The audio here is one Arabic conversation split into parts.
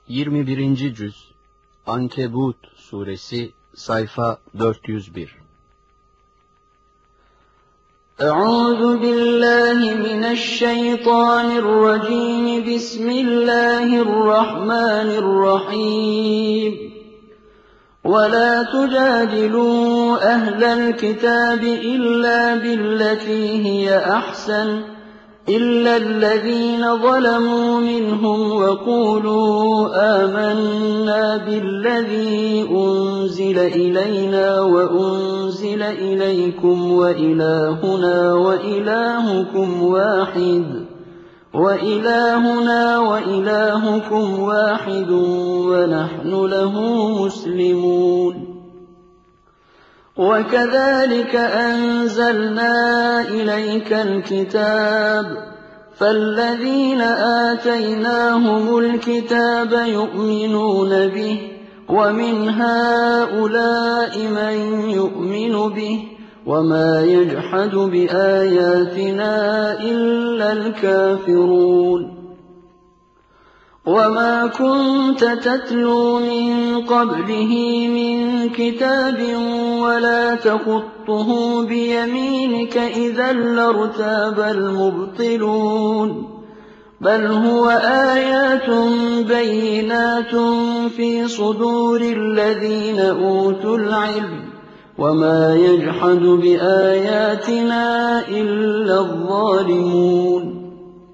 21. Cüz Ankebut Suresi Sayfa 401. Euzu billahi mineşşeytanirracim. Bismillahirrahmanirrahim. Ve la tucadilu ehlel kitabi illa billeti hiye ahsen إلا الذين ظلموا منهم وقولوا آمنا بالذي أنزل إلينا وأنزل إليكم وإلهنا وإلهكم واحد ونحن له مسلمون. وكذلك أنزلنا إليك الكتاب فالذين آتيناهم الكتاب يؤمنون به ومن هؤلاء من يؤمن به وما يجحد بآياتنا إلا الكافرون. وما كنت تتلو من قبله من كتاب ولا تخطه بيمينك إذا لارتاب المبطلون. بل هو آيات بينات في صدور الذين أوتوا العلم وما يجحد بآياتنا إلا الظالمون.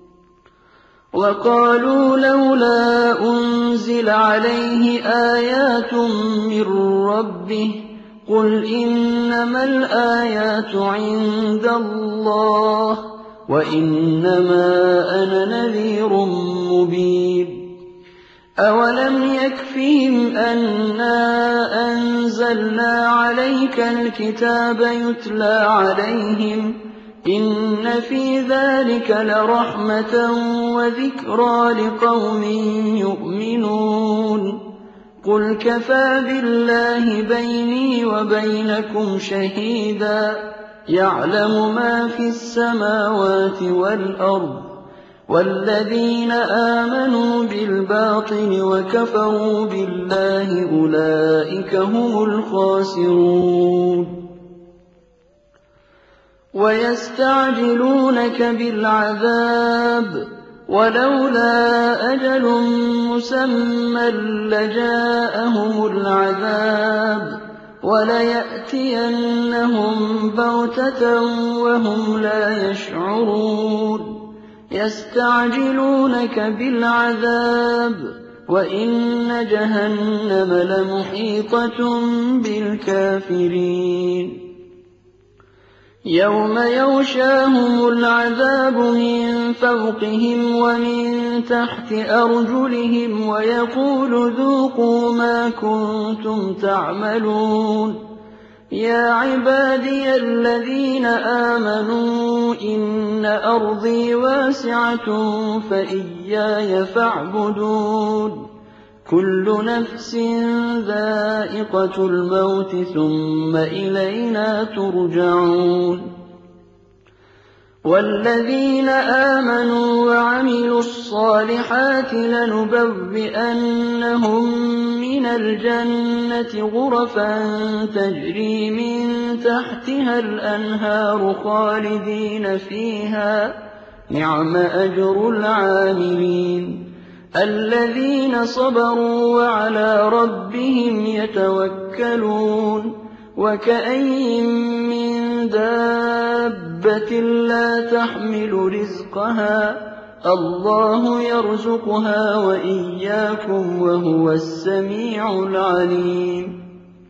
وقالوا لولا أنزل عليه آيات من ربه قل إنما الآيات عند الله وإنما أنا نذير مبين. أولم يكفهم أنا أنزلنا عليك الكتاب يتلى عليهم إن في ذلك لرحمة وذكرى لقوم يؤمنون. قل كفى بالله بيني وبينكم شهيدا يعلم ما في السماوات والأرض. والذين آمنوا بالباطل وكفروا بالله أولئك هم الخاسرون. ويستعجلونك بالعذاب ولولا أجل مسمى لجاءهم العذاب وليأتينهم بغتة وهم لا يشعرون. يستعجلونك بالعذاب وإن جهنم لمحيطة بالكافرين. يوم يغشاهم العذاب من فوقهم ومن تحت أرجلهم ويقول ذوقوا ما كنتم تعملون. يا عبادي الذين آمنوا إن أرضي واسعة فإياي فاعبدون. كل نفس ذائقة الموت ثم إلينا ترجعون. والذين آمنوا وعملوا الصالحات لنبوئنهم من الجنة غرفا تجري من تحتها الأنهار خالدين فيها نعم أجر العاملين. الذين صبروا وعلى ربهم يتوكلون. وكأين من دابة لا تحمل رزقها الله يرزقها وإياكم وهو السميع العليم.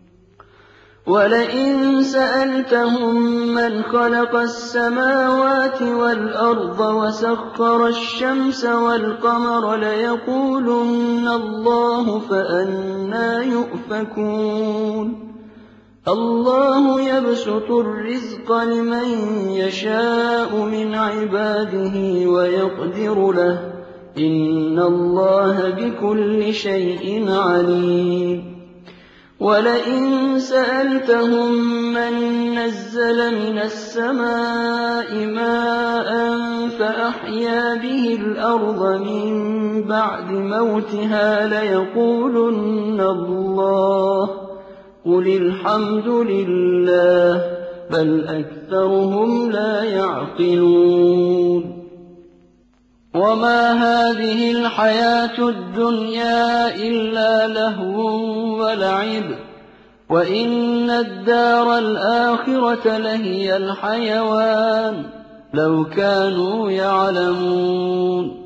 ولئن سألتهم من خلق السماوات والأرض وسخر الشمس والقمر ليقولن الله فأنى يؤفكون. الله يبسط الرزق لمن يشاء من عباده ويقدر له إن الله بكل شيء عليم. وَلَئِن سَأَلْتَهُم مَّن نَّزَّلَ مِنَ السَّمَاءِ مَاءً فَأَحْيَا بِهِ الْأَرْضَ مِن بَعْدِ مَوْتِهَا لَيَقُولُنَّ اللَّهُ ۚ قُلِ الْحَمْدُ لِلَّهِ ۚ بَلْ أَكْثَرُهُمْ لَا يَعْقِلُونَ وَمَا هَٰذِهِ الْحَيَاةُ الدُّنْيَا إِلَّا لَهْوٌ وَلَعِبٌ ۚ وَإِنَّ الدَّارَ الْآخِرَةَ لَهِيَ الْحَيَوَانُ ۚ لَوْ كَانُوا يَعْلَمُونَ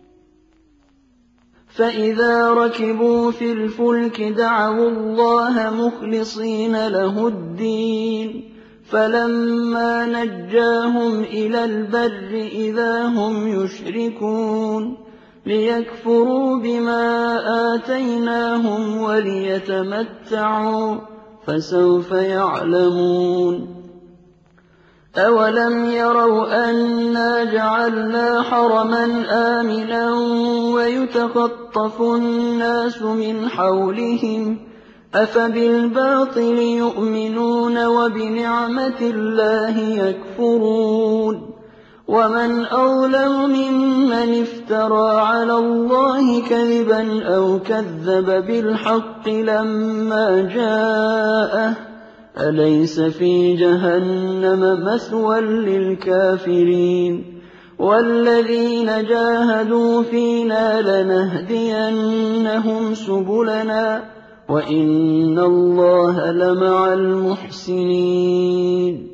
فَإِذَا رَكِبُوا فِي الْفُلْكِ دَعَوُا اللَّهَ مُخْلِصِينَ لَهُ الدِّينَ فَلَمَّا نَجَّاهُمْ إِلَى الْبَرِّ إِذَا هُمْ يُشْرِكُونَ لِيَكْفُرُوا بِمَا آتَيْنَاهُمْ وَلِيَتَمَتَّعُوا ۖ فَسَوْفَ يَعْلَمُونَ أَوَلَمْ يَرَوْا أَنَّا جَعَلْنَا حَرَمًا آمِنًا وَيُتَخَطَّفُ النَّاسُ مِنْ حَوْلِهِمْ ۚ أَفَبِالْبَاطِلِ يُؤْمِنُونَ وَبِنِعْمَةِ اللَّهِ يَكْفُرُونَ وَمَنْ أَظْلَمُ مِمَّنِ افْتَرَىٰ عَلَى اللَّهِ كَذِبًا أَوْ كَذَّبَ بِالْحَقِّ لَمَّا جَاءَهُ ۚ أَلَيْسَ فِي جَهَنَّمَ مَثْوًى لِّلْكَافِرِينَ وَالَّذِينَ جَاهَدُوا فِينَا لَنَهْدِيَنَّهُمْ سُبُلَنَا ۚ وَإِنَّ اللَّهَ لَمَعَ الْمُحْسِنِينَ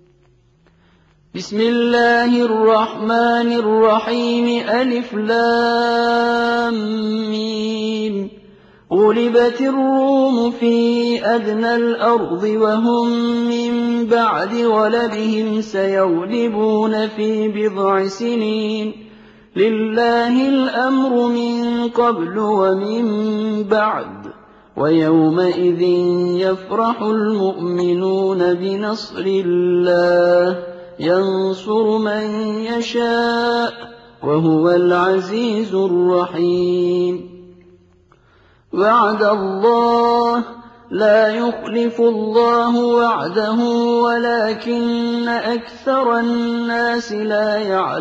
بسم الله الرحمن الرحيم ألف لام ميم غُلِبَتِ الرُّومُ فِي أَدْنَى الْأَرْضِ وَهُم مِّن بَعْدِ غَلَبِهِمْ سَيَغْلِبُونَ فِي بِضْعِ سِنِينَ لِلَّهِ الْأَمْرُ مِن قَبْلُ وَمِن بَعْدُ ۚ وَيَوْمَئِذٍ يَفْرَحُ الْمُؤْمِنُونَ بِنَصْرِ اللَّهِ يَنصُرُ مَن يَشَاءُ ۖ وَهُوَ الْعَزِيزُ الرَّحِيمُ وَعْدَ اللَّهِ ۖ لَا يُخْلِفُ اللَّهُ وَعْدَهُ وَلَٰكِنَّ أَكْثَرَ النَّاسِ لَا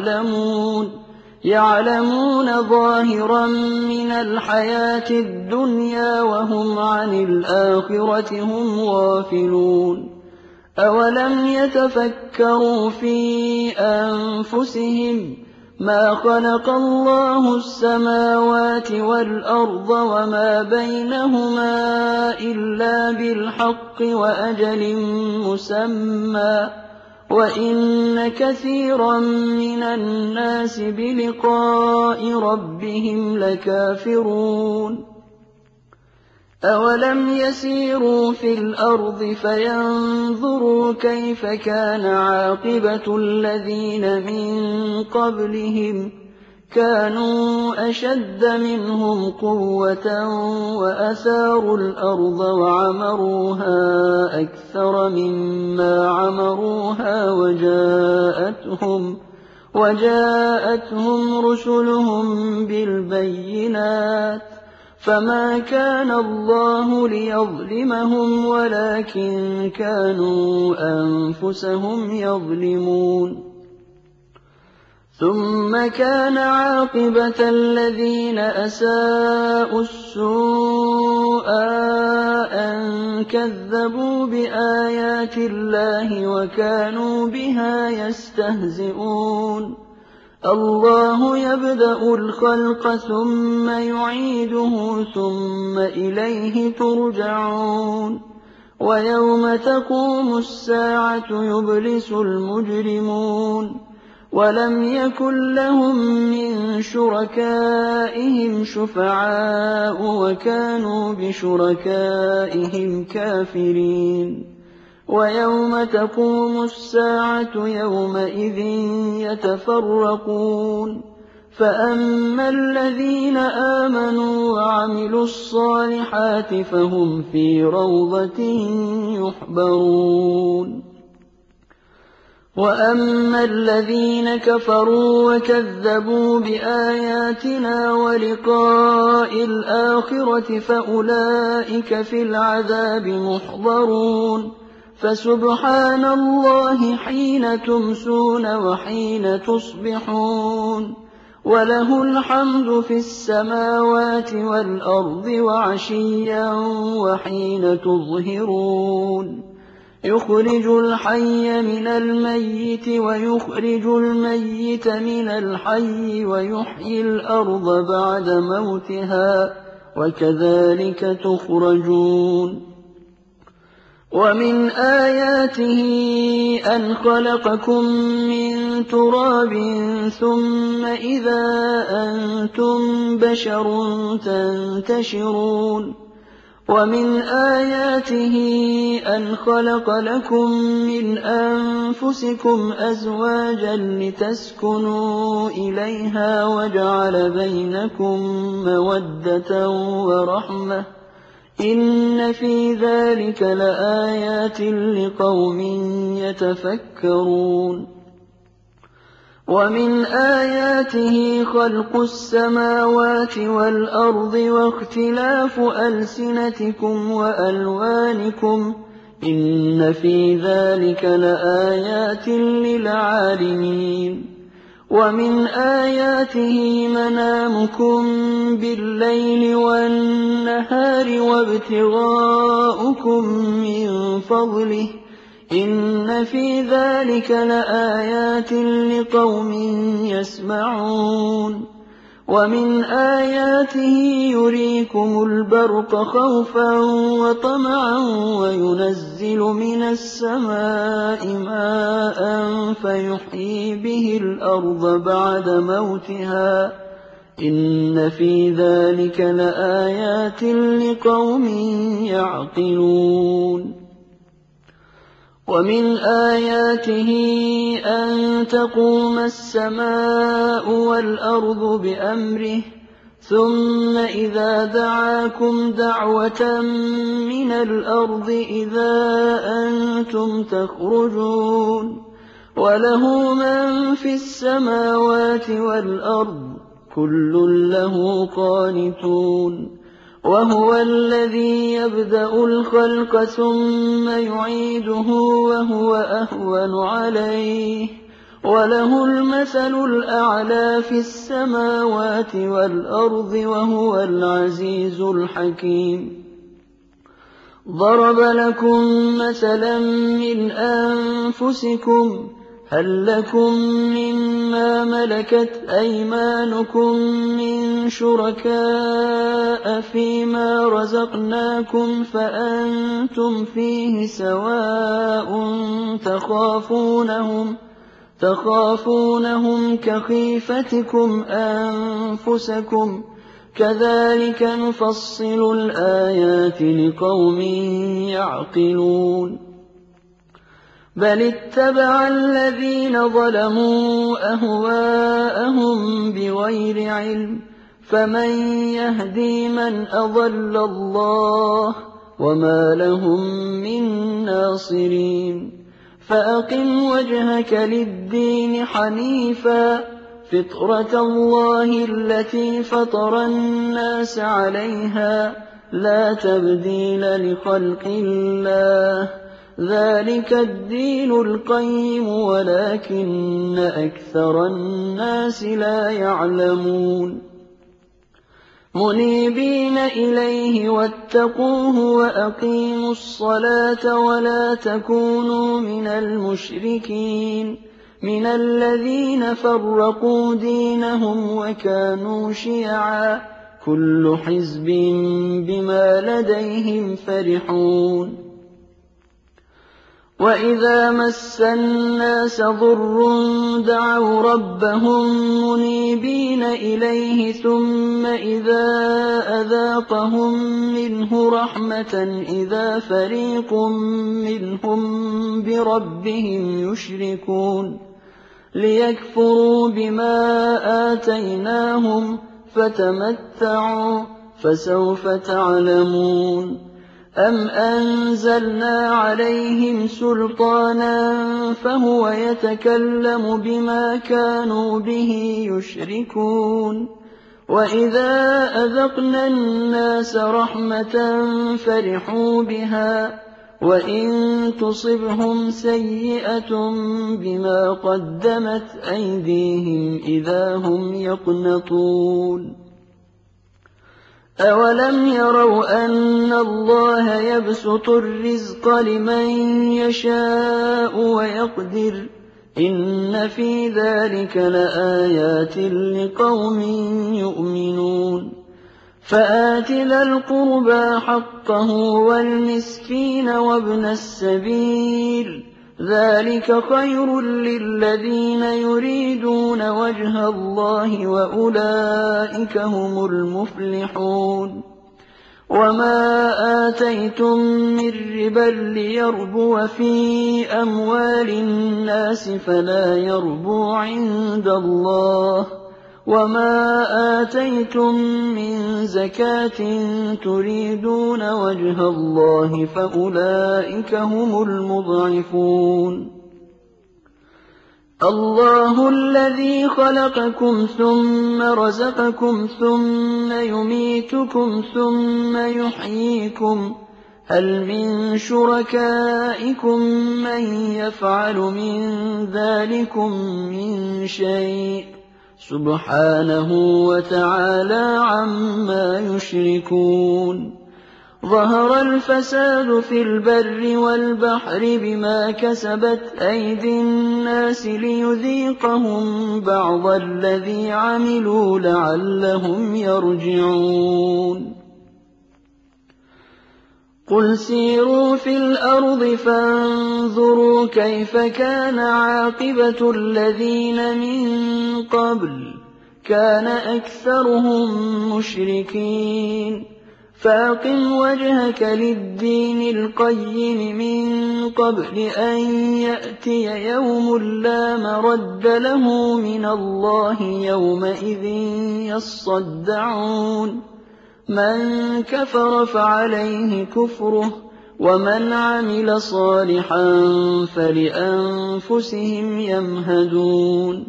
يَعْلَمُونَ ظَاهِرًا مِّنَ الْحَيَاةِ الدُّنْيَا وَهُمْ عَنِ الْآخِرَةِ هُمْ غَافِلُونَ أَوَلَمْ يَتَفَكَّرُوا فِي أَنفُسِهِم مَّا خَلَقَ اللَّهُ السَّمَاوَاتِ وَالْأَرْضَ وَمَا بَيْنَهُمَا إِلَّا بِالْحَقِّ وَأَجَلٍ مُّسَمًّى ۗ وَإِنَّ كَثِيرًا مِّنَ النَّاسِ بِلِقَاءِ رَبِّهِمْ لَكَافِرُونَ أَوَلَمْ يَسِيرُوا فِي الْأَرْضِ فَيَنظُرُوا كَيْفَ كَانَ عَاقِبَةُ الَّذِينَ مِن قَبْلِهِمْ ۚ كَانُوا أَشَدَّ مِنْهُمْ قُوَّةً وَأَثَارُوا الْأَرْضَ وَعَمَرُوهَا أَكْثَرَ مِمَّا عَمَرُوهَا وَجَاءَتْهُمْ رُسُلُهُم بِالْبَيِّنَاتِ ۖ فَمَا كَانَ اللَّهُ لِيَظْلِمَهُمْ وَلَٰكِن كَانُوا أَنفُسَهُمْ يَظْلِمُونَ ثُمَّ كَانَ عَاقِبَةَ الَّذِينَ أَسَاءُوا السُّوءَ أَن كَذَّبُوا بِآيَاتِ اللَّهِ وَكَانُوا بِهَا يَسْتَهْزِئُونَ اللَّهُ يَبْدَأُ الْخَلْقَ ثُمَّ يُعِيدُهُ ثُمَّ إِلَيْهِ تُرْجَعُونَ وَيَوْمَ تَقُومُ السَّاعَةُ يُبْلِسُ الْمُجْرِمُونَ وَلَمْ يَكُن لَّهُم مِّن شُرَكَائِهِمْ شُفَعَاءُ وَكَانُوا بِشُرَكَائِهِمْ كَافِرِينَ وَيَوْمَ تَقُومُ السَّاعَةُ يَوْمَئِذٍ يَتَفَرَّقُونَ فَأَمَّا الَّذِينَ آمَنُوا وَعَمِلُوا الصَّالِحَاتِ فَهُمْ فِي رَوْضَةٍ يُحْبَرُونَ وَأَمَّا الَّذِينَ كَفَرُوا وَكَذَّبُوا بِآيَاتِنَا وَلِقَاءِ الْآخِرَةِ فَأُولَٰئِكَ فِي الْعَذَابِ مُحْضَرُونَ فَسُبْحَانَ اللَّهِ حِينَ تُمْسُونَ وَحِينَ تُصْبِحُونَ وَلَهُ الْحَمْدُ فِي السَّمَاوَاتِ وَالْأَرْضِ وَعَشِيًّا وَحِينَ تُظْهِرُونَ يُخْرِجُ الْحَيَّ مِنَ الْمَيِّتِ وَيُخْرِجُ الْمَيِّتَ مِنَ الْحَيِّ وَيُحْيِي الْأَرْضَ بَعْدَ مَوْتِهَا وَكَذَٰلِكَ تُخْرَجُونَ وَمِنْ آيَاتِهِ أَنْ خَلَقَكُم مِّن تُرَابٍ ثُمَّ إِذَا أَنتُم بَشَرٌ تَنتَشِرُونَ وَمِنْ آيَاتِهِ أَنْ خَلَقَ لَكُم مِّنْ أَنفُسِكُمْ أَزْوَاجًا لِّتَسْكُنُوا إِلَيْهَا وَجَعَلَ بَيْنَكُم مَّوَدَّةً وَرَحْمَةً ۚ إِنَّ فِي ذَٰلِكَ لَآيَاتٍ لِّقَوْمٍ يَتَفَكَّرُونَ وَمِنْ آيَاتِهِ خَلْقُ السَّمَاوَاتِ وَالْأَرْضِ وَاخْتِلَافُ أَلْسِنَتِكُمْ وَأَلْوَانِكُمْ ۚ إِنَّ فِي ذَٰلِكَ لَآيَاتٍ لِّلْعَالِمِينَ وَمِنْ آيَاتِهِ مَنَامُكُم بِاللَّيْلِ وَالنَّهَارِ وَابْتِغَاؤُكُم مِّن فَضْلِهِ ۚ إِنَّ فِي ذَٰلِكَ لَآيَاتٍ لِّقَوْمٍ يَسْمَعُونَ وَمِنْ آيَاتِهِ يُرِيكُمُ الْبَرْقَ خَوْفًا وَطَمَعًا وَيُنَزِّلُ مِنَ السَّمَاءِ مَاءً فَيُحْيِي بِهِ الْأَرْضَ بَعْدَ مَوْتِهَا ۚ إِنَّ فِي ذَٰلِكَ لَآيَاتٍ لِّقَوْمٍ يَعْقِلُونَ وَمِنْ آيَاتِهِ أَن تَقُومَ السَّمَاءُ وَالْأَرْضُ بِأَمْرِهِ ثُمَّ إِذَا دَعَاكُمْ دَعْوَةً مِّنَ الْأَرْضِ إِذَا أَنتُمْ تَخْرُجُونَ وَلَهُ مَن فِي السَّمَاوَاتِ وَالْأَرْضِ كُلٌّ لَّهُ قَانِتُونَ وَهُوَ الَّذِي يَبْدَأُ الْخَلْقَ ثُمَّ يُعِيدُهُ وَهُوَ أَهْوَنُ عَلَيْهِ ۖ وَلَهُ الْمَثَلُ الْأَعْلَىٰ فِي السَّمَاوَاتِ وَالْأَرْضِ ۖ وَهُوَ الْعَزِيزُ الْحَكِيمُ ضَرَبَ لَكُم مَّثَلًا مِّنْ أَنفُسِكُمْ ۖ هَل لَّكُم مِّمَّا مَلَكَتْ أَيْمَانُكُم مِّن شُرَكَاءَ فِيمَا رَزَقْنَاكُمْ فَأَنتُمْ فِيهِ سَوَاءٌ تَخَافُونَهُمْ كَخِيفَتِكُمْ أَنفُسَكُمْ ۚ كَذَٰلِكَ نُفَصِّلُ الْآيَاتِ لِقَوْمٍ يَعْقِلُونَ بَلِ اتَّبَعَ الَّذِينَ ظَلَمُوا أَهْوَاءَهُم بِغَيْرِ عِلْمٍ ۖ فَمَن يَهْدِي مَنْ أَضَلَّ اللَّهُ ۖ وَمَا لَهُم مِّن نَّاصِرِينَ فَأَقِمْ وَجْهَكَ لِلدِّينِ حَنِيفًا فِطْرَتَ اللَّهِ الَّتِي فَطَرَ النَّاسَ عَلَيْهَا ۚ لَا تَبْدِيلَ لِخَلْقِ اللَّهِ ۚ ذَٰلِكَ الدِّينُ الْقَيِّمُ وَلَٰكِنَّ أَكْثَرَ النَّاسِ لَا يَعْلَمُونَ مُنِيبِينَ إِلَيْهِ وَاتَّقُوهُ وَأَقِيمُوا الصَّلَاةَ وَلَا تَكُونُوا مِنَ الْمُشْرِكِينَ مِنَ الَّذِينَ فَرَّقُوا دِينَهُمْ وَكَانُوا شِيَعًا ۖ كُلُّ حِزْبٍ بِمَا لَدَيْهِمْ فَرِحُونَ وَإِذَا مَسَّ النَّاسَ ضُرٌّ دَعَوْا رَبَّهُم مُّنِيبِينَ إِلَيْهِ ثُمَّ إِذَا أَذَاقَهُم مِّنْهُ رَحْمَةً إِذَا فَرِيقٌ مِّنْهُم بِرَبِّهِمْ يُشْرِكُونَ لِيَكْفُرُوا بِمَا آتَيْنَاهُمْ فتمتعوا فسوف تعلمون أَمْ أَنزَلْنَا عَلَيْهِمْ سُلْطَانًا فَهُوَ يَتَكَلَّمُ بِمَا كَانُوا بِهِ يُشْرِكُونَ وَإِذَا أَذَقْنَا النَّاسَ رَحْمَةً فَرِحُوا بِهَا وَإِن تُصِبْهُمْ سَيِّئَةٌ بِمَا قَدَّمَتْ أَيْدِيهِمْ إِذَا هُمْ يَقْنَطُونَ أَوَلَمْ يَرَوْا أَنَّ اللَّهَ يَبْسُطُ الرِّزْقَ لِمَن يَشَاءُ وَيَقْدِرُ إِنَّ فِي ذَلِكَ لَآيَاتٍ لِقَوْمٍ يُؤْمِنُونَ فَآتِ ذَا الْقُرْبَىٰ حَقَّهُ وَالْمِسْكِينَ وَابْنَ السَّبِيلِ ذَلِكَ خَيْرٌ لِّلَّذِينَ يُرِيدُونَ وَجْهَ اللَّهِ وَأُولَٰئِكَ هُمُ الْمُفْلِحُونَ وَمَا آتَيْتُم مِّن رِّبًا لِّيَرْبُوَ فِي أَمْوَالِ النَّاسِ فَلَا يَرْبُو عِندَ اللَّهِ وَمَا آتَيْتُم مِّن زَكَاةٍ تُرِيدُونَ وَجْهَ اللَّهِ فَأُولَٰئِكَ هُمُ الْمُضْعِفُونَ اللَّهُ الَّذِي خَلَقَكُمْ ثُمَّ رَزَقَكُمْ ثُمَّ يُمِيتُكُمْ ثُمَّ يُحْيِيكُمْ هَلْ مِن شُرَكَائِكُم مَّن يَفْعَلُ مِن ذَٰلِكُم مِّن شَيْءٍ سُبْحَانَهُ وَتَعَالَىٰ عَمَّا يُشْرِكُونَ ظَهَرَ الْفَسَادُ فِي الْبَرِّ وَالْبَحْرِ بِمَا كَسَبَتْ أَيْدِي النَّاسِ لِيُذِيقَهُم بَعْضَ الَّذِي عَمِلُوا لَعَلَّهُمْ يَرْجِعُونَ قُلْ سِيرُوا فِي الْأَرْضِ فَانظُرُوا كَيْفَ كَانَ عَاقِبَةُ الَّذِينَ مِن قَبْلُ كَانَ أَكْثَرُهُم مُّشْرِكِينَ فَأَقِمْ وَجْهَكَ لِلدِّينِ الْقَيِّمِ مِن قَبْلِ أَن يَأْتِيَ يَوْمٌ لَّا مَرَدَّ لَهُ مِنَ اللَّهِ يَوْمَئِذٍ يَصَّدَّعُونَ مَن كَفَرَ فَعَلَيْهِ كُفْرُهُ وَمَنْ عَمِلَ صَالِحًا فَلِأَنفُسِهِمْ يَمْهَدُونَ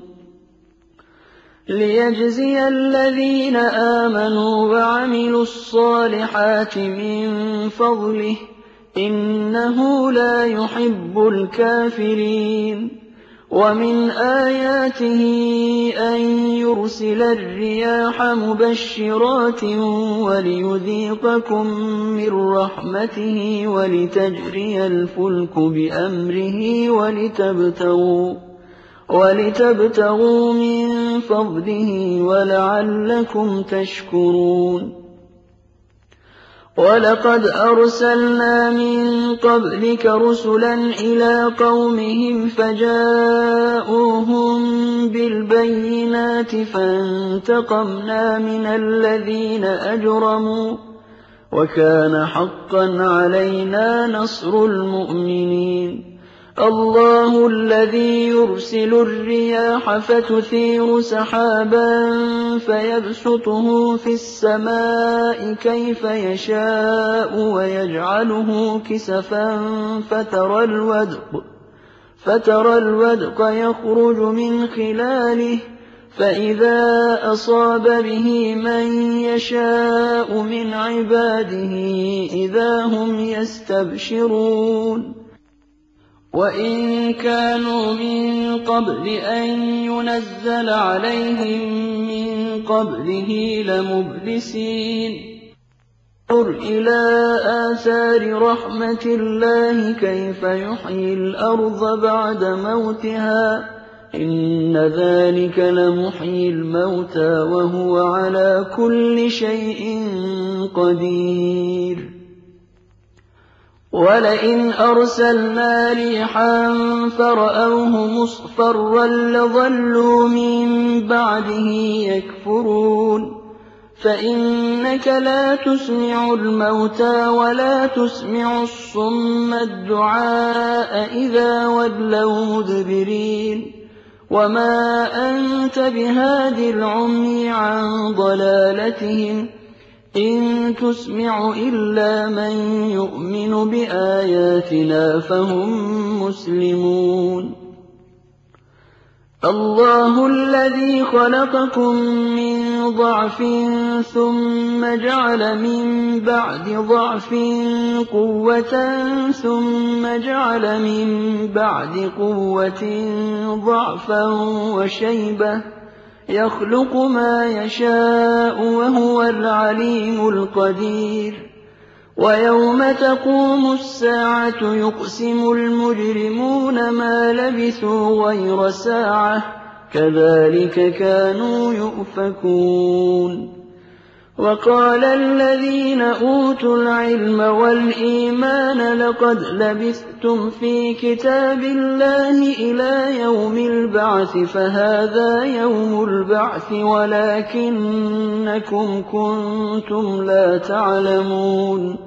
لِيَجْزِيَ الَّذِينَ آمَنُوا وَعَمِلُوا الصَّالِحَاتِ مِن فَضْلِهِ إِنَّهُ لَا يُحِبُّ الْكَافِرِينَ وَمِنْ آيَاتِهِ أَن يُرْسِلَ الرِّيَاحَ مُبَشِّرَاتٍ وَلِيُذِيقَكُم مِّن رَّحْمَتِهِ وَلِتَجْرِيَ الْفُلْكُ بِأَمْرِهِ وَلِتَبْتَغُوا مِن فَضْلِهِ وَلَعَلَّكُمْ تَشْكُرُونَ وَلَقَدْ أَرْسَلْنَا مِن قَبْلِكَ رُسُلًا إِلَىٰ قَوْمِهِمْ فَجَاءُوهُم بِالْبَيِّنَاتِ فَانتَقَمْنَا مِنَ الَّذِينَ أَجْرَمُوا وَكَانَ حَقًّا عَلَيْنَا نَصْرُ الْمُؤْمِنِينَ اللَّهُ الَّذِي يُرْسِلُ الرِّيَاحَ فَتُثِيرُ سَحَابًا فَيَبْسُطُهُ فِي السَّمَاءِ كَيْفَ يَشَاءُ وَيَجْعَلُهُ كِسَفًا فَتَرَى الْوَدْقَ يَخْرُجُ مِنْ خِلَالِهِ فَإِذَا أَصَابَ بِهِ مَن يَشَاءُ مِنْ عِبَادِهِ إِذَا هُمْ يَسْتَبْشِرُونَ وَإِن كَانُوا مِن قَبْلِ أَن يُنَزَّلَ عَلَيْهِم مِّن قَبْلِهِ لَمُبْلِسِينَ انظُرْ إِلَىٰ آثَارِ رَحْمَةِ اللَّهِ كَيْفَ يُحْيِي الْأَرْضَ بَعْدَ مَوْتِهَا إِنَّ ذَٰلِكَ لَمُحْيِي الْمَوْتَىٰ وَهُوَ عَلَىٰ كُلِّ شَيْءٍ قَدِيرٌ وَلَئِنْ أَرْسَلْنَا رِيحًا فَرَأَوْهُ مُصْفَرًّا لَّظَلُّوا مِن بَعْدِهِ يَكْفُرُونَ فَإِنَّكَ لَا تُسْمِعُ الْمَوْتَىٰ وَلَا تُسْمِعُ الصُّمَّ الدُّعَاءَ إِذَا وَلَّوْا مُدْبِرِينَ وَمَا أَنتَ بِهَادِي الْعُمْيِ عَن ضَلَالَتِهِمْ إِن تُسْمِعُ إِلَّا مَن يُؤْمِنُ بِآيَاتِنَا فَهُم مُّسْلِمُونَ اللَّهُ الَّذِي خَلَقَكُم مِّن ضَعْفٍ ثُمَّ جَعَلَ مِن بَعْدِ ضَعْفٍ قُوَّةً ثُمَّ جَعَلَ مِن بَعْدِ قُوَّةٍ ضَعْفًا وَشَيْبَةً يَخْلُقُ مَا يَشَاءُ وَهُوَ الْعَلِيمُ الْقَدِيرُ وَيَوْمَ تَقُومُ السَّاعَةُ يُقْسِمُ الْمُجْرِمُونَ مَا لَبِثُوا غَيْرَ سَاعَةٍ كَذَٰلِكَ كَانُوا يُؤْفَكُونَ وَقَالَ الَّذِينَ أُوتُوا الْعِلْمَ وَالْإِيمَانَ لَقَدْ لَبِثْتُمْ فِي كِتَابِ اللَّهِ إِلَىٰ يَوْمِ الْبَعْثِ فَهَٰذَا يَوْمُ الْبَعْثِ وَلَٰكِنَّكُمْ كُنتُمْ لَا تَعْلَمُونَ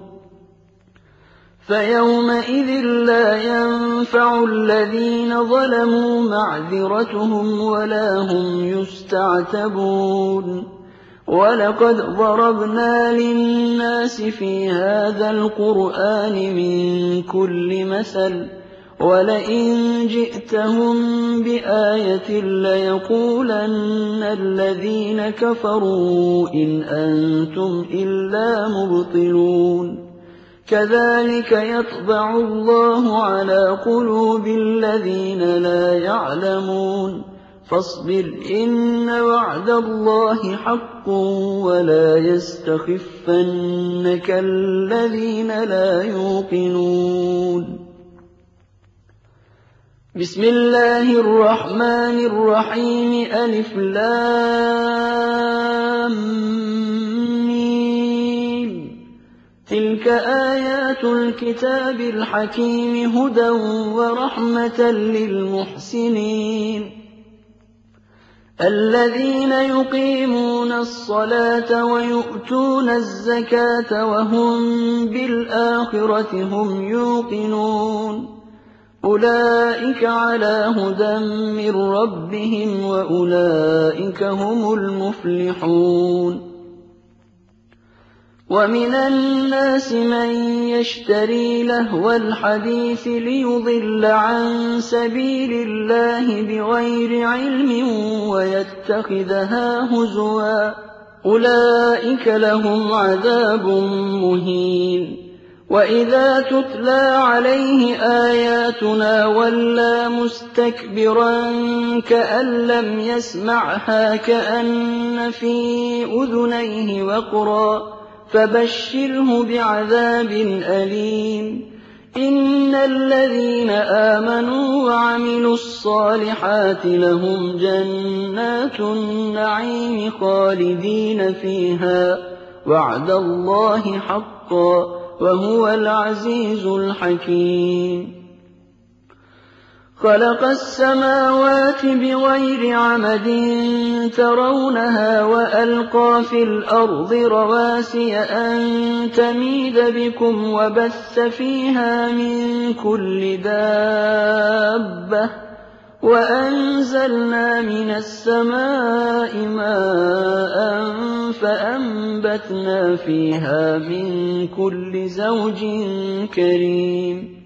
فَيَوْمَئِذٍ لَّا يَنفَعُ الَّذِينَ ظَلَمُوا مَعْذِرَتُهُمْ وَلَا هُمْ يُسْتَعْتَبُونَ وَلَقَدْ ضَرَبْنَا لِلنَّاسِ فِي هَٰذَا الْقُرْآنِ مِن كُلِّ مَثَلٍ وَلَئِن جِئْتَهُم بِآيَةٍ لَّيَقُولَنَّ الَّذِينَ كَفَرُوا إِنْ أَنتُمْ إِلَّا مُبْطِلُونَ كَذَٰلِكَ يَطْبَعُ اللَّهُ عَلَىٰ قُلُوبِ الَّذِينَ لَا يَعْلَمُونَ فاصبر إن وعد الله حق ولا يستخفنك الذين لا يوقنون بسم الله الرحمن الرحيم ألف لام ميم تلك آيات الكتاب الحكيم هدى ورحمة للمحسنين الذين يقيمون الصلاة ويؤتون الزكاة وهم بالآخرة هم يوقنون أولئك على هدى من ربهم وأولئك هم المفلحون ومن الناس من يشتري لهو الحديث ليضل عن سبيل الله بغير علم ويتخذها هزوا أولئك لهم عذاب مهين وإذا تتلى عليه آياتنا ولى مستكبرا كأن لم يسمعها كأن في أذنيه وقرا فبشره بعذاب أليم إن الذين آمنوا وعملوا الصالحات لهم جنات النعيم خالدين فيها وعد الله حقا وهو العزيز الحكيم خلق السماوات بغير عمد ترونها وألقى في الأرض رواسي أن تميد بكم وبث فيها من كل دابة وأنزلنا من السماء ماء فأنبتنا فيها من كل زوج كريم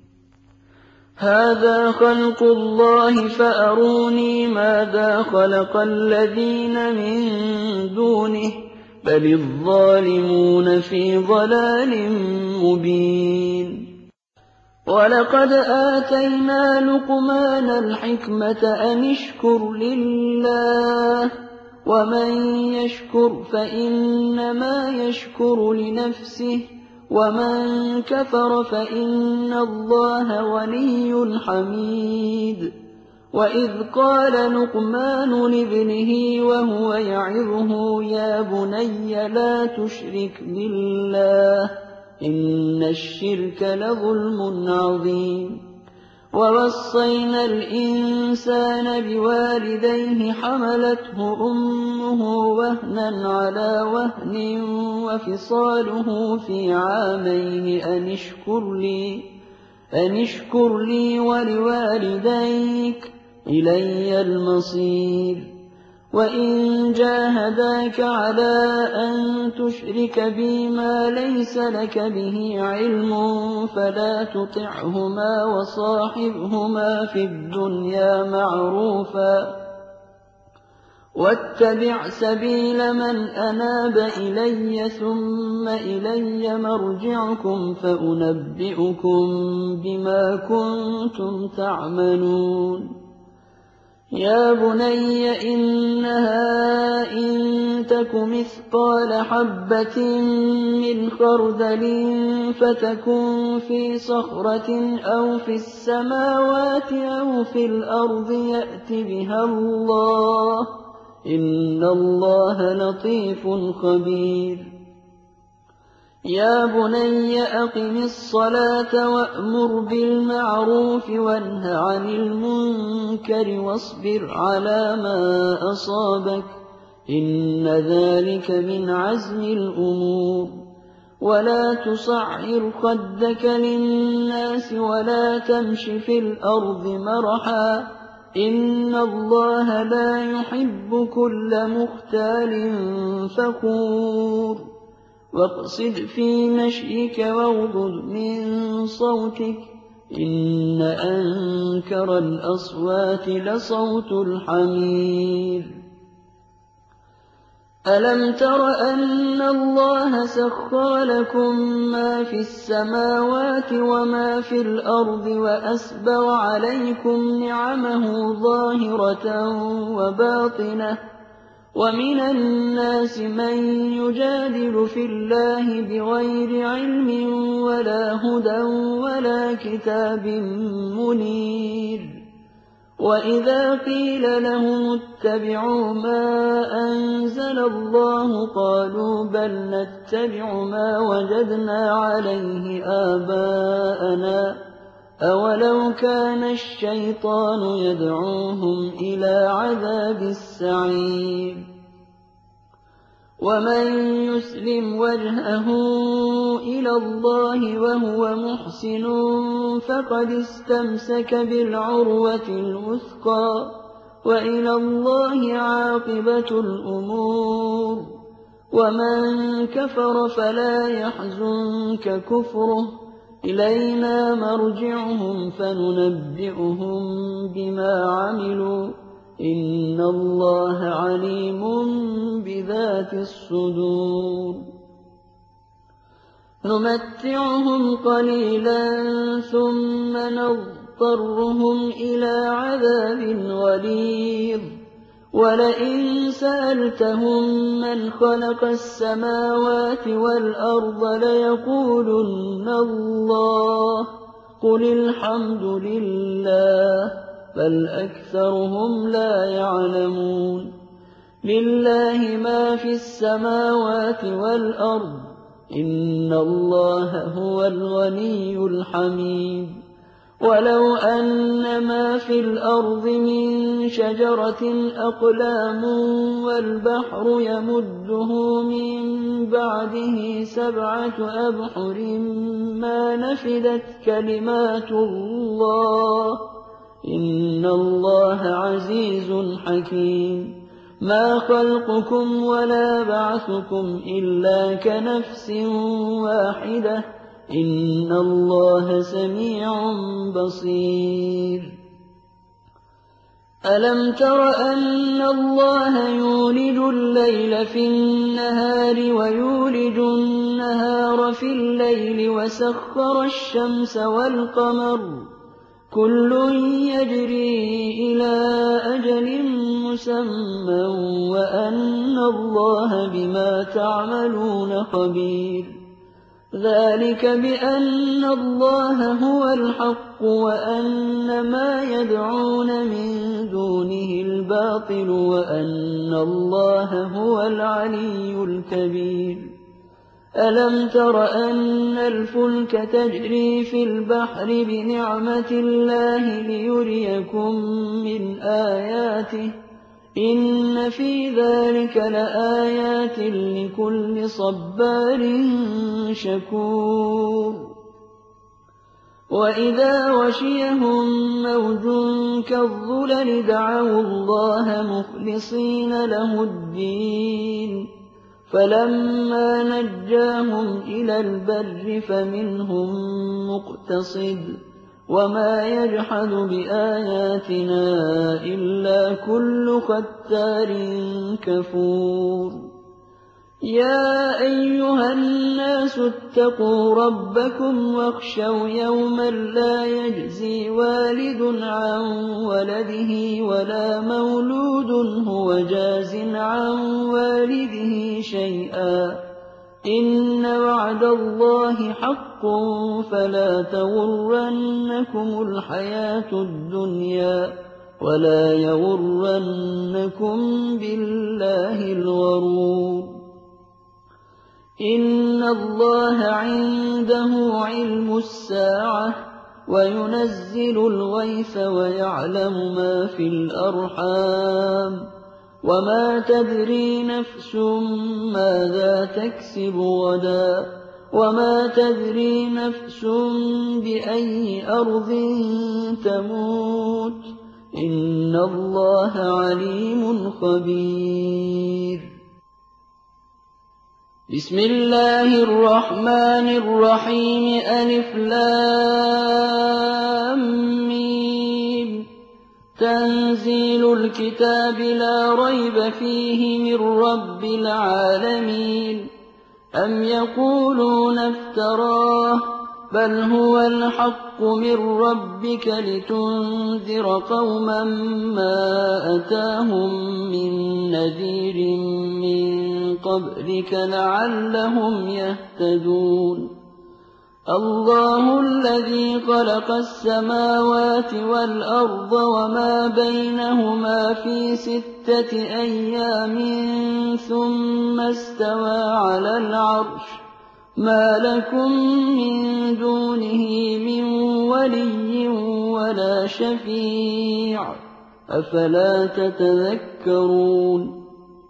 هذا خلق الله فأروني ماذا خلق الذين من دونه بل الظالمون في ضلال مبين ولقد آتينا لقمان الحكمة أن اشكر لله ومن يشكر فإنما يشكر لنفسه ومن كفر فإن الله غني حميد وإذ قال لقمان لابنه وهو يعظه يا بني لا تشرك بالله إن الشرك لظلم عظيم ووصينا الإنسان بوالديه حملته أمه وهنا على وهن وفصاله في عامين أن اشكر لي ولوالديك إلي المصير وإن جاهداك على أن تشرك بي ما ليس لك به علم فلا تطعهما وصاحبهما في الدنيا معروفا واتبع سبيل من أناب إلي ثم إلي مرجعكم فأنبئكم بما كنتم تعملون يا بني إنها إن تك مثقال حبة من خردل فتكن في صخرة أو في السماوات أو في الأرض يأت بها الله إن الله لطيف خبير يا بني أقم الصلاة وأمر بالمعروف وانه عن المنكر واصبر على ما أصابك إن ذلك من عزم الأمور ولا تصعر خدك للناس ولا تمش في الأرض مرحا إن الله لا يحب كل مختال فخور واقصد في مشيك واغضض من صوتك إن أنكر الأصوات لصوت الحمير ألم تر أن الله سخر لكم ما في السماوات وما في الأرض وأسبغ عليكم نعمه ظاهرة وباطنة ومن الناس من يجادل في الله بغير علم ولا هدى ولا كتاب منير وإذا قيل لهم اتبعوا ما أنزل الله قالوا بل نتبع ما وجدنا عليه آباءنا أولو كان الشيطان يدعوهم إلى عذاب السعير ومن يسلم وجهه إلى الله وهو محسن فقد استمسك بالعروة الوثقى وإلى الله عاقبة الأمور ومن كفر فلا يحزنك كفره إلينا مرجعهم فننبئهم بما عملوا إن الله عليم بذات الصدور نمتعهم قليلا ثم نضطرهم إلى عذاب غليظ ولئن سألتهم من خلق السماوات والأرض ليقولن الله قل الحمد لله بل أكثرهم لا يعلمون لله ما في السماوات والأرض إن الله هو الغني الحميد ولو أن ما في الأرض من شجرة أقلام والبحر يمده من بعده 7 أبحر ما نفدت كلمات الله إن الله عزيز حكيم ما خلقكم ولا بعثكم إلا كنفس واحدة إن الله سميع بصير ألم تر أن الله يولج الليل في النهار ويولج النهار في الليل وسخر الشمس والقمر كل يجري إلى أجل مسمى وأن الله بما تعملون خبير ذلك بأن الله هو الحق وأن ما يدعون من دونه الباطل وأن الله هو العلي الكبير ألم تر أن الفلك تجري في البحر بنعمة الله ليريكم من آياته إن في ذلك لآيات لكل صبار شكور وإذا غشيهم موج كالظلل دعوا الله مخلصين له الدين فلما نجاهم إلى البر فمنهم مقتصد وما يجحد بآياتنا إلا كل ختار كفور يا أيها الناس اتقوا ربكم واخشوا يوما لا يجزي والد عن ولده ولا مولود هو جاز عن والده شيئا إن وعد الله حق فلا تغرنكم الحياة الدنيا ولا يغرنكم بالله الغرور إن الله عنده علم الساعة وينزل الغيث ويعلم ما في الأرحام وما تدري نفس ماذا تكسب غدا وما تدري نفس بأي أرض تموت إن الله عليم خبير بسم الله الرحمن الرحيم ألف لام ميم تنزيل الكتاب لا ريب فيه من رب العالمين أم يقولون افتراه بل هو الحق من ربك لتنذر قوما ما أتاهم من نذير من قبلك لعلهم يهتدون الله الذي خلق السماوات والأرض وما بينهما في 6 أيام ثم استوى على العرش ما لكم من دونه من ولي ولا شفيع أفلا تتذكرون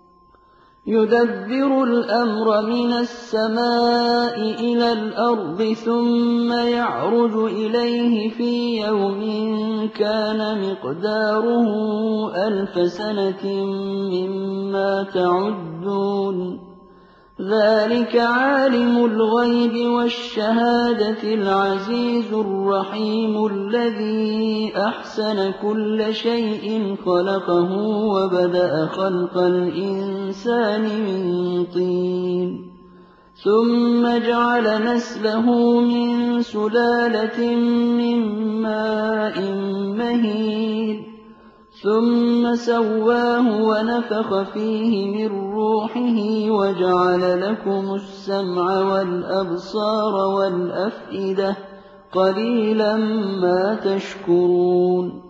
يدبر الأمر من السماء إلى الأرض ثم يعرج إليه في يوم كان مقداره 1000 سنة مما تعدون ذلك عالم الغيب والشهادة العزيز الرحيم الذي أحسن كل شيء خلقه وبدأ خلق الإنسان من طين ثم جعل نسله من سلالة من ماء مهين ثم سواه ونفخ فيه من روحه وجعل لكم السمع والأبصار والأفئدة قليلا ما تشكرون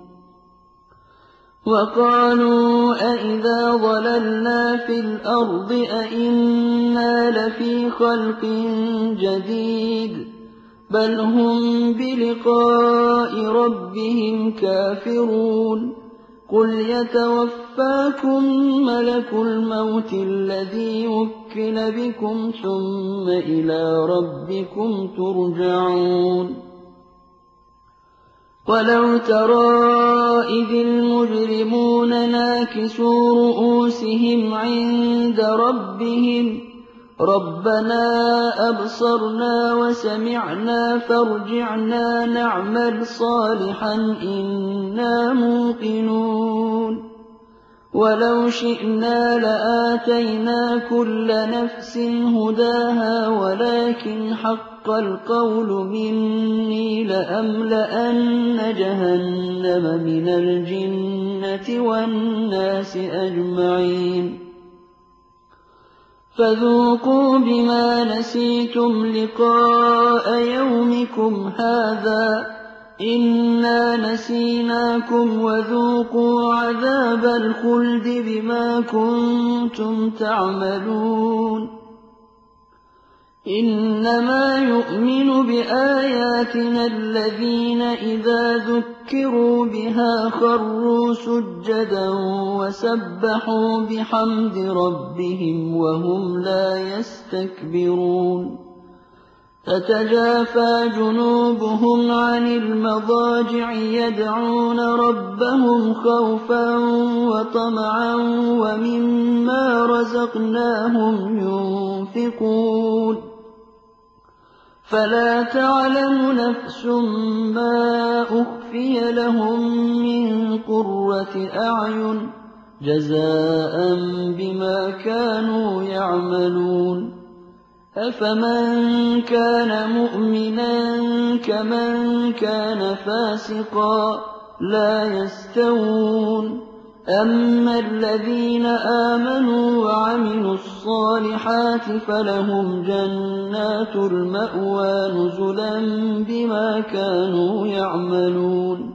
وقالوا أئذا ضللنا في الأرض أئنا لفي خلق جديد بل هم بلقاء ربهم كافرون قل يتوفاكم ملك الموت الذي وكل بكم ثم إلى ربكم ترجعون ولو ترى إذ المجرمون ناكسوا رؤوسهم عند ربهم ربنا أبصرنا وسمعنا فارجعنا نعمل صالحا إنا موقنون ولو شئنا لآتينا كل نفس هداها ولكن حق القول مني لأملأن جهنم من الجنة والناس أجمعين فذوقوا بما نسيتم لقاء يومكم هذا إنا نسيناكم وذوقوا عذاب الخلد بما كنتم تعملون إنما يؤمن بآياتنا الذين إذا ذكروا بها خروا سجدا وسبحوا بحمد ربهم وهم لا يستكبرون تتجافى جنوبهم عن المضاجع يدعون ربهم خوفا وطمعا ومما رزقناهم ينفقون فلا تعلم نفس ما أخفي لهم من قرة أعين جزاء بما كانوا يعملون أفمن كان مؤمنا كمن كان فاسقا لا يستوون أما الذين آمنوا وعملوا الصالحات فلهم جنات المأوى نزلا بما كانوا يعملون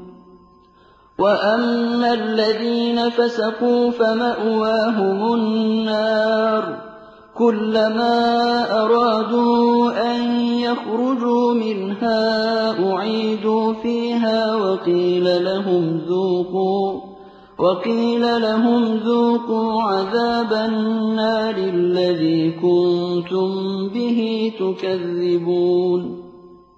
وأما الذين فسقوا فمأواهم النار كلما أرادوا أن يخرجوا منها أعيدوا فيها وقيل لهم ذوقوا عذاب النار الذي كنتم به تكذبون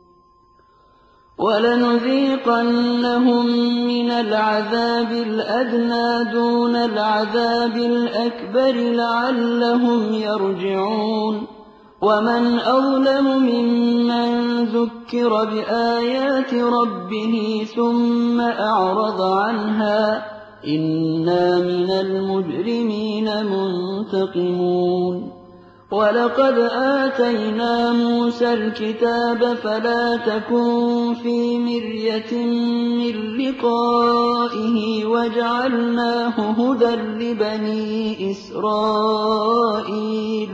ولنذيقنهم من العذاب الأدنى دون العذاب الأكبر لعلهم يرجعون ومن أظلم ممن ذكر بآيات ربه ثم أعرض عنها إنا من المجرمين منتقمون ولقد آتينا موسى الكتاب فلا تكن في مرية من لقائه وجعلناه هدى لبني إسرائيل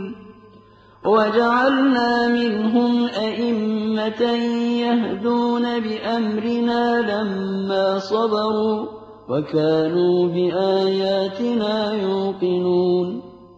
وجعلنا منهم أئمة يهدون بأمرنا لما صبروا وكانوا بآياتنا يوقنون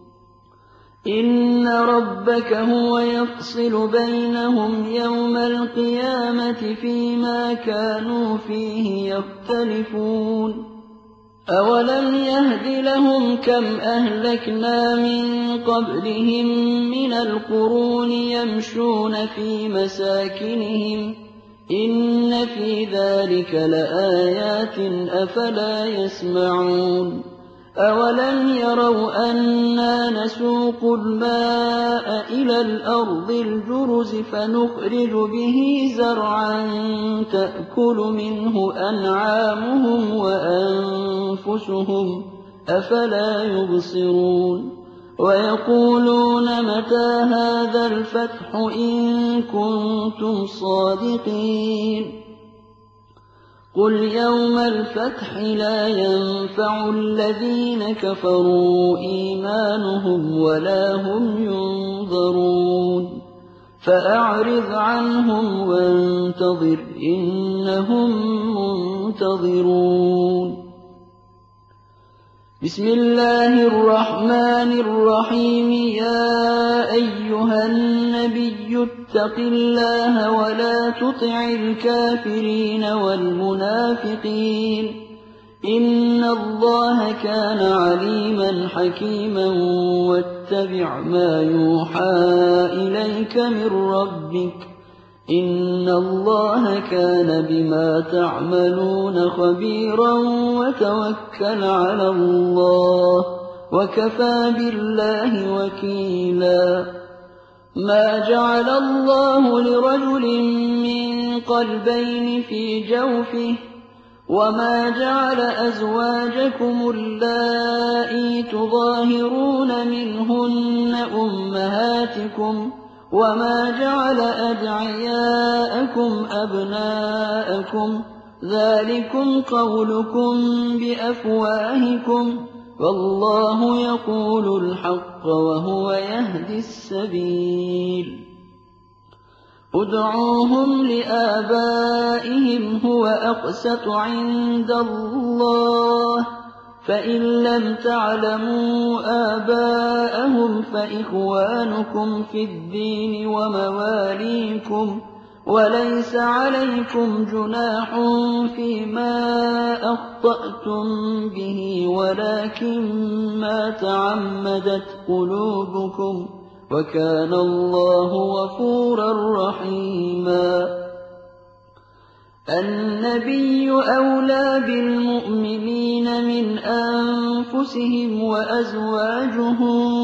إن ربك هو يفصل بينهم يوم القيامة فيما كانوا فيه يختلفون أولم يهد لهم كم أهلكنا من قبلهم من القرون يمشون في مساكنهم إن في ذلك لآيات أفلا يسمعون أولم يروا أنا نسوق الماء إلى الأرض الجرز فنخرج به زرعا تأكل منه أنعامهم وأنفسهم أفلا يبصرون ويقولون متى هذا الفتح إن كنتم صادقين قل يوم الفتح لا ينفع الذين كفروا إيمانهم ولا هم ينظرون فأعرض عنهم وانتظر إنهم منتظرون بسم الله الرحمن الرحيم يا أيها النبي اتق الله ولا تطع الكافرين والمنافقين إن الله كان عليما حكيما واتبع ما يوحى إليك من ربك إن الله كان بما تعملون خبيرا وتوكل على الله وكفى بالله وكيلا ما جعل الله لرجل من قلبين في جوفه وما جعل أزواجكم اللائي تظاهرون منهن أمهاتكم وما جعل أدعياءكم أبناءكم ذلكم قولكم بأفواهكم والله يقول الحق وهو يهدي السبيل ادعوهم لآبائهم هو أقسط عند الله فإن لم تعلموا آباءهم فإخوانكم في الدين ومواليكم وليس عليكم جناح فيما أخطأتم به ولكن ما تعمدت قلوبكم وكان الله غفورا رحيما. النبي أولى بالمؤمنين من أنفسهم وأزواجه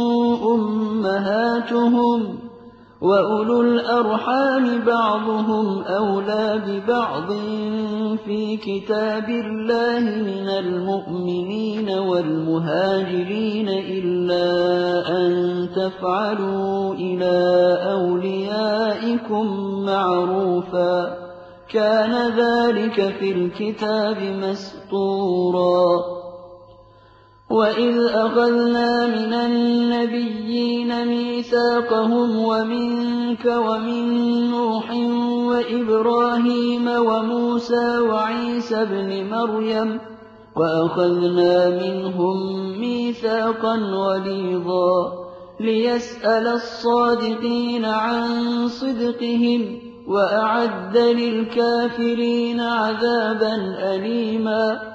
أمهاتهم وأولو الأرحام بعضهم أولى ببعض في كتاب الله من المؤمنين والمهاجرين إلا أن تفعلوا إلى أوليائكم معروفا كان ذلك في الكتاب مسطورا. وإذ أخذنا من النبيين ميثاقهم ومنك ومن نوح وإبراهيم وموسى وعيسى ابن مريم وأخذنا منهم ميثاقا غليظا ليسأل الصادقين عن صدقهم وأعد للكافرين عذابا أليما.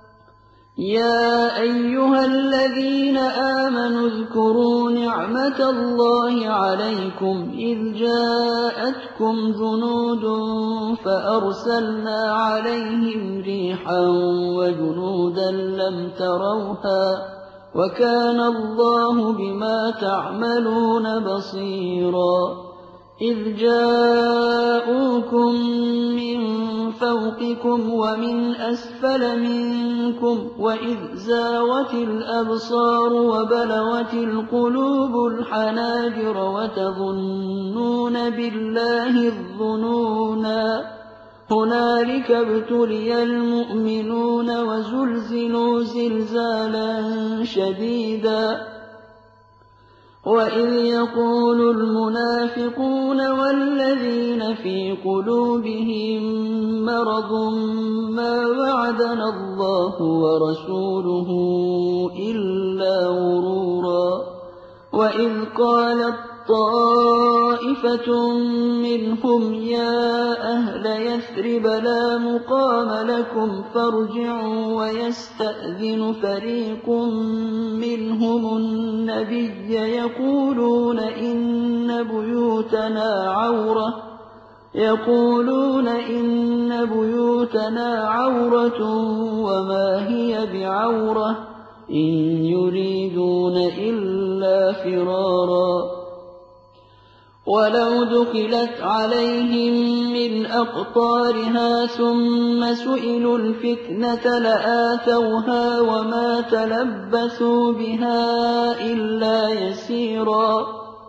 يا أيها الذين آمنوا اذكروا نعمة الله عليكم إذ جاءتكم جنود فأرسلنا عليهم ريحا وجنودا لم تروها وكان الله بما تعملون بصيرا. إذ جاءوكم من فوقكم ومن أسفل منكم وإذ زاغت الأبصار وبلغت القلوب الحناجر وتظنون بالله الظنونا هنالك ابتلي المؤمنون وزلزلوا زلزالا شديدا. وإذ يقول المنافقون والذين في قلوبهم مرض ما وعدنا الله ورسوله إلا غرورا. وإذ قالت طائفة منهم يا أهل يثرب لا مقام لكم فارجعوا ويستأذن فريق منهم النبي يقولون إن بيوتنا عورة وما هي بعورة إن يريدون إلا فرارا. ولو دخلت عليهم من أقطارها ثم سئلوا الفتنة لآتوها وما تلبثوا بها إلا يسيرا.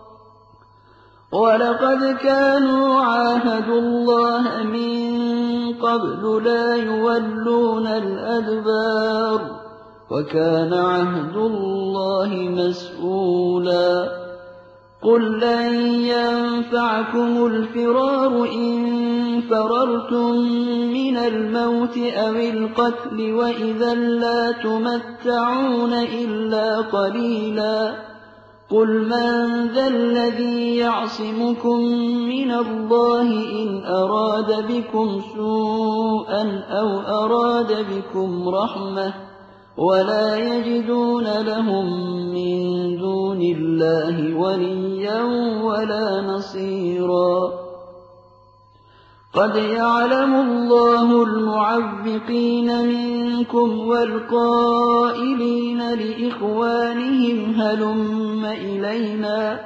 ولقد كانوا عاهدوا الله من قبل لا يولون الأدبار وكان عهد الله مسؤولا. قل لن ينفعكم الفرار إن فررتم من الموت أو القتل وإذا لا تمتعون إلا قليلا. قل من ذا الذي يعصمكم من الله إن أراد بكم سوءا أو أراد بكم رحمة ولا يجدون لهم من دون الله وليا ولا نصيرا. قد يعلم الله المعوقين منكم والقائلين لإخوانهم هلم إلينا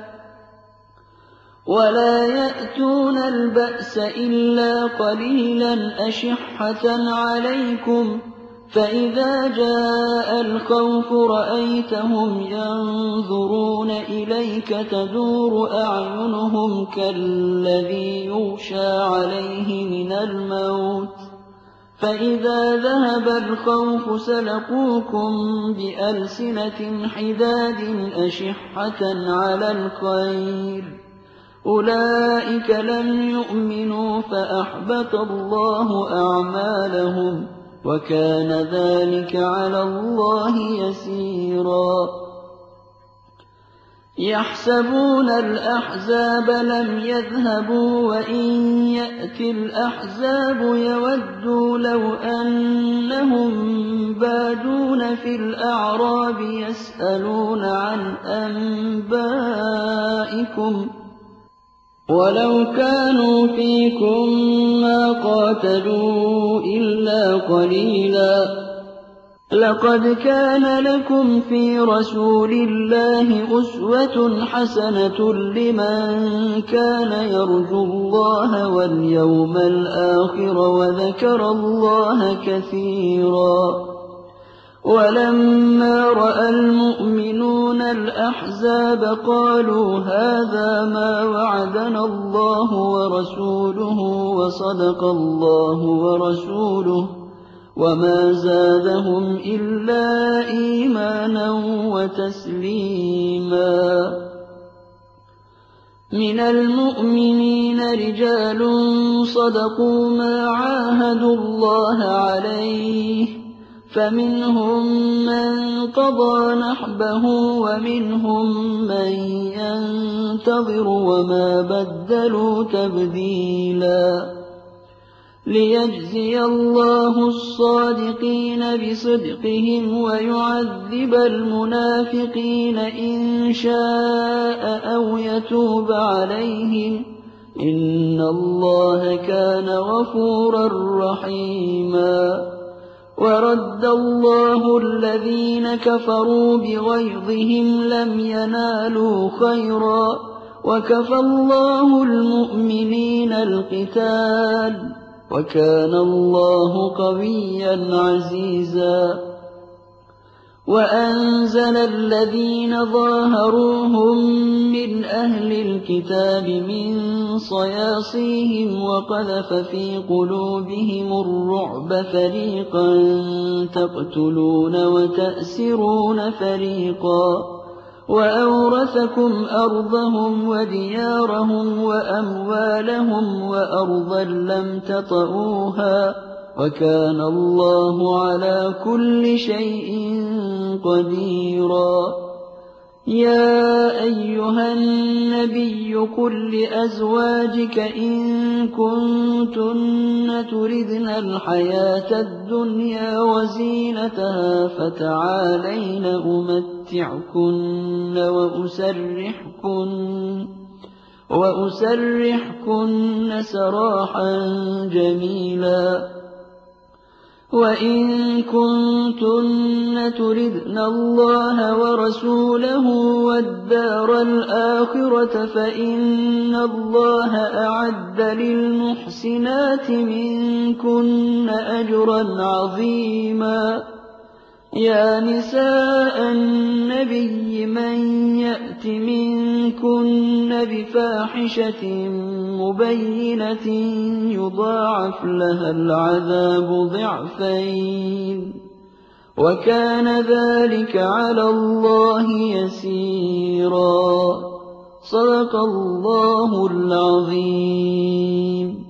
ولا يأتون البأس إلا قليلا أشحة عليكم فإذا جاء الخوف رأيتهم ينظرون إليك تدور أعينهم كالذي يغشى عليه من الموت فإذا ذهب الخوف سلقوكم بألسنة حداد أشحة على الخير أولئك لم يؤمنوا فأحبط الله أعمالهم وكان ذلك على الله يسيرا. يحسبون الأحزاب لم يذهبوا وإن يأتي الأحزاب يودوا لو أنهم بادون في الأعراب يسألون عن أنبائكم ولو كانوا فيكم ما قاتلوا إلا قليلا لقد كان لكم في رسول الله أسوة حسنة لمن كان يرجو الله واليوم الآخر وذكر الله كثيرا ولما رأى المؤمنون الأحزاب قالوا هذا ما وعدنا الله ورسوله وصدق الله ورسوله وما زادهم إلا إيمانا وتسليما من المؤمنين رجال صدقوا ما عاهدوا الله عليه فمنهم من قضى نحبه ومنهم من ينتظر وما بدلوا تبديلا ليجزي الله الصادقين بصدقهم ويعذب المنافقين إن شاء أو يتوب عليهم إن الله كان غفورا رحيما ورد الله الذين كفروا بغيظهم لم ينالوا خيرا وكفى الله المؤمنين القتال وكان الله قويا عزيزا وأنزل الذين ظاهروهم من أهل الكتاب من صياصيهم وقذف في قلوبهم الرعب فريقا تقتلون وتأسرون فريقا وأورثكم أرضهم وديارهم وأموالهم وأرضا لم تطئوها وكان الله على كل شيء قديرا يا أيها النبي قل لأزواجك إن كنتن تردن الحياة الدنيا وزينتها فتعالين أمتعكن وأسرحكن سراحا جميلا وإن كنتن تردن الله ورسوله والدار الآخرة فإن الله أعد للمحسنات منكن أجرا عظيما يا نساء النبي من يأت منكن بفاحشة مبينة يضاعف لها العذاب ضعفين وكان ذلك على الله يسيرا صدق الله العظيم